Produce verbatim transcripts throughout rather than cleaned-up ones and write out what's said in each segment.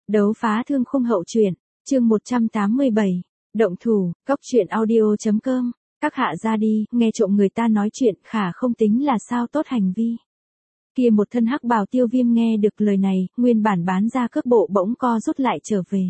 Đấu phá thương khung hậu truyện, chương một trăm tám mươi bảy, động thủ, cóc truyện audio.com, các hạ ra đi, nghe trộm người ta nói chuyện, khả không tính là sao tốt hành vi. Kia một thân hắc bào Tiêu Viêm nghe được lời này, nguyên bản bán ra cước bộ bỗng co rút lại trở về.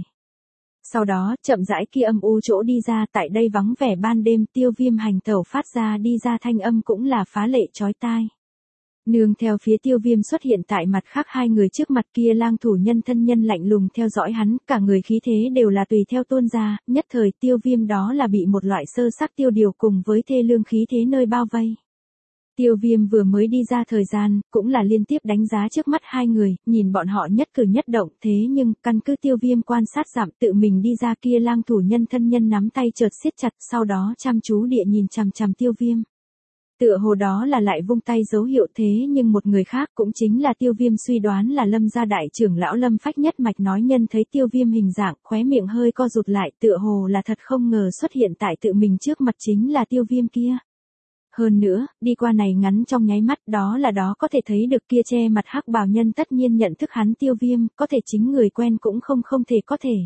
Sau đó, chậm rãi kia âm u chỗ đi ra, tại đây vắng vẻ ban đêm, Tiêu Viêm hành tẩu phát ra đi ra thanh âm cũng là phá lệ chói tai. Nương theo phía Tiêu Viêm xuất hiện tại mặt khác hai người trước mặt kia lang thủ nhân thân nhân lạnh lùng theo dõi hắn, cả người khí thế đều là tùy theo tuôn ra, nhất thời Tiêu Viêm đó là bị một loại sơ sắc tiêu điều cùng với thê lương khí thế nơi bao vây. Tiêu Viêm vừa mới đi ra thời gian, cũng là liên tiếp đánh giá trước mắt hai người, nhìn bọn họ nhất cử nhất động, thế nhưng, căn cứ Tiêu Viêm quan sát giảm tự mình đi ra kia lang thủ nhân thân nhân nắm tay chợt siết chặt, sau đó chăm chú địa nhìn chằm chằm Tiêu Viêm. Tựa hồ đó là lại vung tay dấu hiệu thế nhưng một người khác cũng chính là Tiêu Viêm suy đoán là Lâm gia đại trưởng lão Lâm Phách nhất mạch nói nhân thấy Tiêu Viêm hình dạng, khóe miệng hơi co rụt lại, tựa hồ là thật không ngờ xuất hiện tại tự mình trước mặt chính là Tiêu Viêm kia. Hơn nữa, đi qua này ngắn trong nháy mắt đó là đó có thể thấy được kia che mặt hắc bào nhân tất nhiên nhận thức hắn Tiêu Viêm, có thể chính người quen cũng không không thể có thể.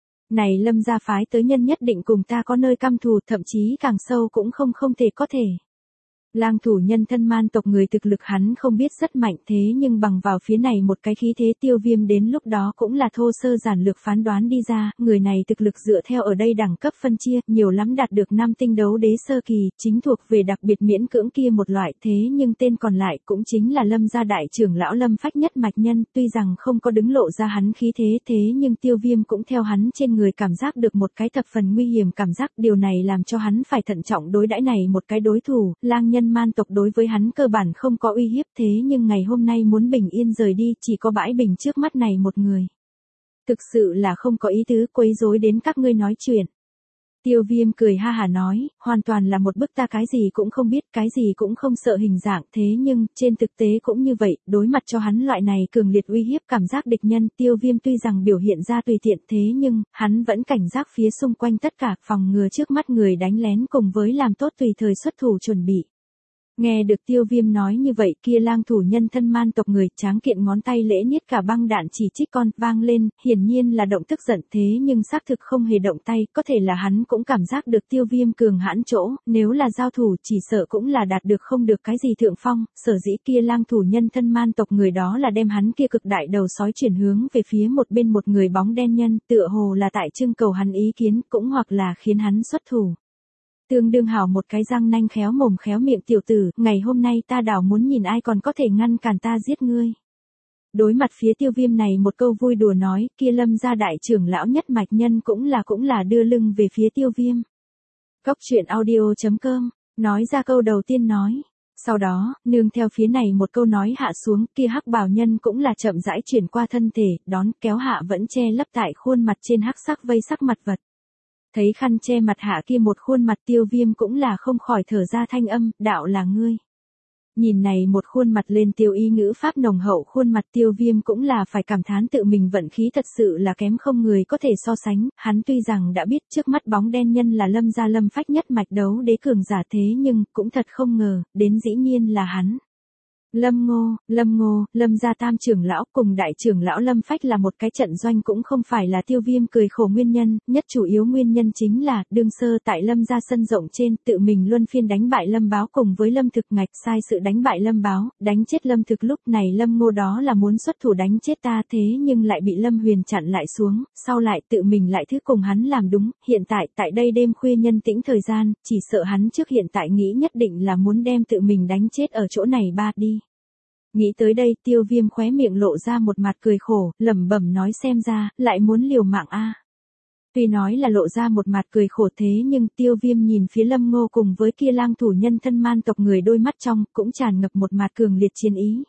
Này Lâm gia phái tới nhân nhất định cùng ta có nơi căm thù, thậm chí càng sâu cũng không không thể có thể. Lang thủ nhân thân man tộc người thực lực hắn không biết rất mạnh thế nhưng bằng vào phía này một cái khí thế Tiêu Viêm đến lúc đó cũng là thô sơ giản lược phán đoán đi ra, người này thực lực dựa theo ở đây đẳng cấp phân chia, nhiều lắm đạt được năm tinh đấu đế sơ kỳ, chính thuộc về đặc biệt miễn cưỡng kia một loại thế nhưng tên còn lại cũng chính là Lâm gia đại trưởng lão Lâm Phách nhất mạch nhân, tuy rằng không có đứng lộ ra hắn khí thế thế nhưng Tiêu Viêm cũng theo hắn trên người cảm giác được một cái thập phần nguy hiểm cảm giác, điều này làm cho hắn phải thận trọng đối đãi này một cái đối thủ, lang nhân man tộc đối với hắn cơ bản không có uy hiếp thế nhưng ngày hôm nay muốn bình yên rời đi chỉ có bãi bình trước mắt này một người. Thực sự là không có ý tứ quấy rối đến các ngươi nói chuyện. Tiêu Viêm cười ha hả nói, hoàn toàn là một bức ta cái gì cũng không biết, cái gì cũng không sợ hình dạng thế nhưng, trên thực tế cũng như vậy, đối mặt cho hắn loại này cường liệt uy hiếp cảm giác địch nhân, Tiêu Viêm tuy rằng biểu hiện ra tùy tiện thế nhưng, hắn vẫn cảnh giác phía xung quanh tất cả, phòng ngừa trước mắt người đánh lén cùng với làm tốt tùy thời xuất thủ chuẩn bị. Nghe được Tiêu Viêm nói như vậy kia lang thủ nhân thân man tộc người tráng kiện ngón tay lễ niết cả băng đạn chỉ trích con vang lên, hiển nhiên là động tức giận thế nhưng xác thực không hề động tay, có thể là hắn cũng cảm giác được Tiêu Viêm cường hãn chỗ, nếu là giao thủ chỉ sợ cũng là đạt được không được cái gì thượng phong, sở dĩ kia lang thủ nhân thân man tộc người đó là đem hắn kia cực đại đầu sói chuyển hướng về phía một bên một người bóng đen nhân, tựa hồ là tại trưng cầu hắn ý kiến cũng hoặc là khiến hắn xuất thủ. Tương đương hảo một cái răng nanh khéo mồm khéo miệng tiểu tử, ngày hôm nay ta đảo muốn nhìn ai còn có thể ngăn cản ta giết ngươi. Đối mặt phía Tiêu Viêm này một câu vui đùa nói, kia Lâm gia đại trưởng lão nhất mạch nhân cũng là cũng là đưa lưng về phía Tiêu Viêm. Cóc truyện audio.com, nói ra câu đầu tiên nói. Sau đó, nương theo phía này một câu nói hạ xuống, kia hắc bào nhân cũng là chậm rãi chuyển qua thân thể, đón kéo hạ vẫn che lấp tại khuôn mặt trên hắc sắc vây sắc mặt vật. Thấy khăn che mặt hạ kia một khuôn mặt Tiêu Viêm cũng là không khỏi thở ra thanh âm, đạo là ngươi. Nhìn này một khuôn mặt lên tiêu ý ngữ pháp nồng hậu khuôn mặt Tiêu Viêm cũng là phải cảm thán tự mình vận khí thật sự là kém không người có thể so sánh, hắn tuy rằng đã biết trước mắt bóng đen nhân là Lâm gia Lâm Phách nhất mạch đấu đế cường giả thế nhưng cũng thật không ngờ, đến dĩ nhiên là hắn. Lâm Ngô, Lâm Ngô, Lâm gia tam trưởng lão cùng đại trưởng lão Lâm Phách là một cái trận doanh cũng không phải là Tiêu Viêm cười khổ nguyên nhân, nhất chủ yếu nguyên nhân chính là, đương sơ tại Lâm gia sân rộng trên, tự mình luân phiên đánh bại Lâm Báo cùng với Lâm Thực ngạch sai sự đánh bại Lâm Báo, đánh chết Lâm Thực lúc này Lâm Ngô đó là muốn xuất thủ đánh chết ta thế nhưng lại bị Lâm Huyền chặn lại xuống, sau lại tự mình lại thứ cùng hắn làm đúng, hiện tại tại đây đêm khuya nhân tĩnh thời gian, chỉ sợ hắn trước hiện tại nghĩ nhất định là muốn đem tự mình đánh chết ở chỗ này ba đi. Nghĩ tới đây Tiêu Viêm khóe miệng lộ ra một mặt cười khổ, lẩm bẩm nói xem ra, lại muốn liều mạng a. À. Tuy nói là lộ ra một mặt cười khổ thế nhưng Tiêu Viêm nhìn phía Lâm Ngô cùng với kia lang thủ nhân thân man tộc người đôi mắt trong, cũng tràn ngập một mặt cường liệt chiến ý.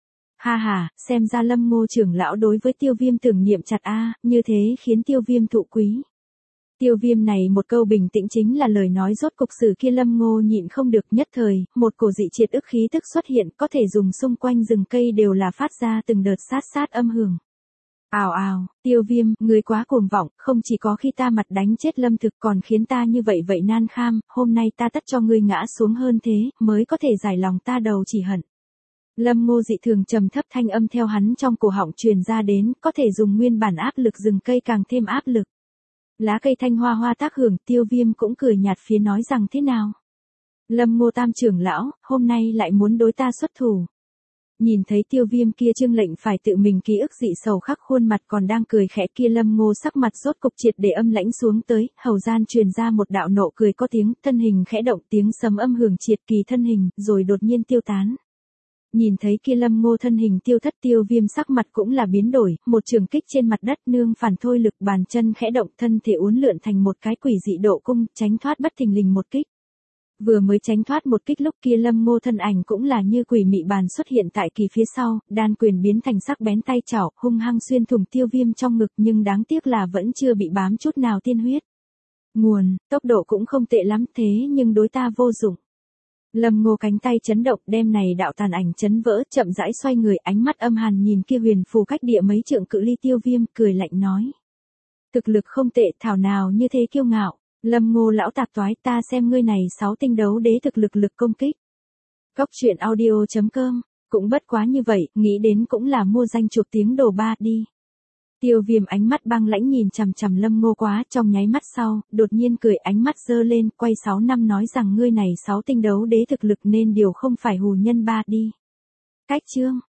Ha ha, xem ra Lâm Ngô trưởng lão đối với Tiêu Viêm tưởng niệm chặt a, à, như thế khiến Tiêu Viêm thụ quý. Tiêu Viêm này một câu bình tĩnh chính là lời nói rốt cục sử kia Lâm Ngô nhịn không được nhất thời, một cổ dị triệt ức khí tức xuất hiện có thể dùng xung quanh rừng cây đều là phát ra từng đợt sát sát âm hưởng. Ào ào, Tiêu Viêm, ngươi quá cuồng vọng, không chỉ có khi ta mặt đánh chết Lâm Thực còn khiến ta như vậy vậy nan kham, hôm nay ta tất cho ngươi ngã xuống hơn thế, mới có thể giải lòng ta đầu chỉ hận. Lâm Ngô dị thường trầm thấp thanh âm theo hắn trong cổ họng truyền ra đến, có thể dùng nguyên bản áp lực rừng cây càng thêm áp lực. Lá cây thanh hoa hoa tác hưởng, Tiêu Viêm cũng cười nhạt phía nói rằng thế nào. Lâm Ngô tam trưởng lão, hôm nay lại muốn đối ta xuất thủ. Nhìn thấy Tiêu Viêm kia trương lệnh phải tự mình ký ức dị sầu khắc khuôn mặt còn đang cười khẽ kia, Lâm Ngô sắc mặt rốt cục triệt để âm lãnh xuống tới, hầu gian truyền ra một đạo nộ cười có tiếng, thân hình khẽ động, tiếng sấm âm hưởng triệt kỳ thân hình, rồi đột nhiên tiêu tán. Nhìn thấy kia Lâm Ngô thân hình tiêu thất, Tiêu Viêm sắc mặt cũng là biến đổi, một trường kích trên mặt đất nương phản thôi lực, bàn chân khẽ động, thân thể uốn lượn thành một cái quỷ dị độ cung, tránh thoát bất thình lình một kích. Vừa mới tránh thoát một kích lúc kia Lâm Ngô thân ảnh cũng là như quỷ mị bàn xuất hiện tại kỳ phía sau, đan quyền biến thành sắc bén tay chảo, hung hăng xuyên thủng Tiêu Viêm trong ngực, nhưng đáng tiếc là vẫn chưa bị bám chút nào tiên huyết. Nguồn, tốc độ cũng không tệ lắm thế nhưng đối ta vô dụng. Lâm Ngô cánh tay chấn động, đem này đạo tàn ảnh chấn vỡ, chậm rãi xoay người, ánh mắt âm hàn nhìn kia huyền phù cách địa mấy trượng cự ly Tiêu Viêm, cười lạnh nói. Thực lực không tệ, thảo nào như thế kiêu ngạo. Lâm Ngô lão tạp toái, ta xem ngươi này sáu tinh đấu đế thực lực lực công kích. Cốc truyện audio chấm com, cũng bất quá như vậy, nghĩ đến cũng là mua danh chuộc tiếng đồ ba đi. Tiêu Viêm ánh mắt băng lãnh nhìn chằm chằm Lâm Ngô quá, trong nháy mắt sau, đột nhiên cười, ánh mắt giơ lên, quay sáu năm nói rằng ngươi này sáu tinh đấu đế thực lực nên điều không phải hù nhân ba đi. Cách chương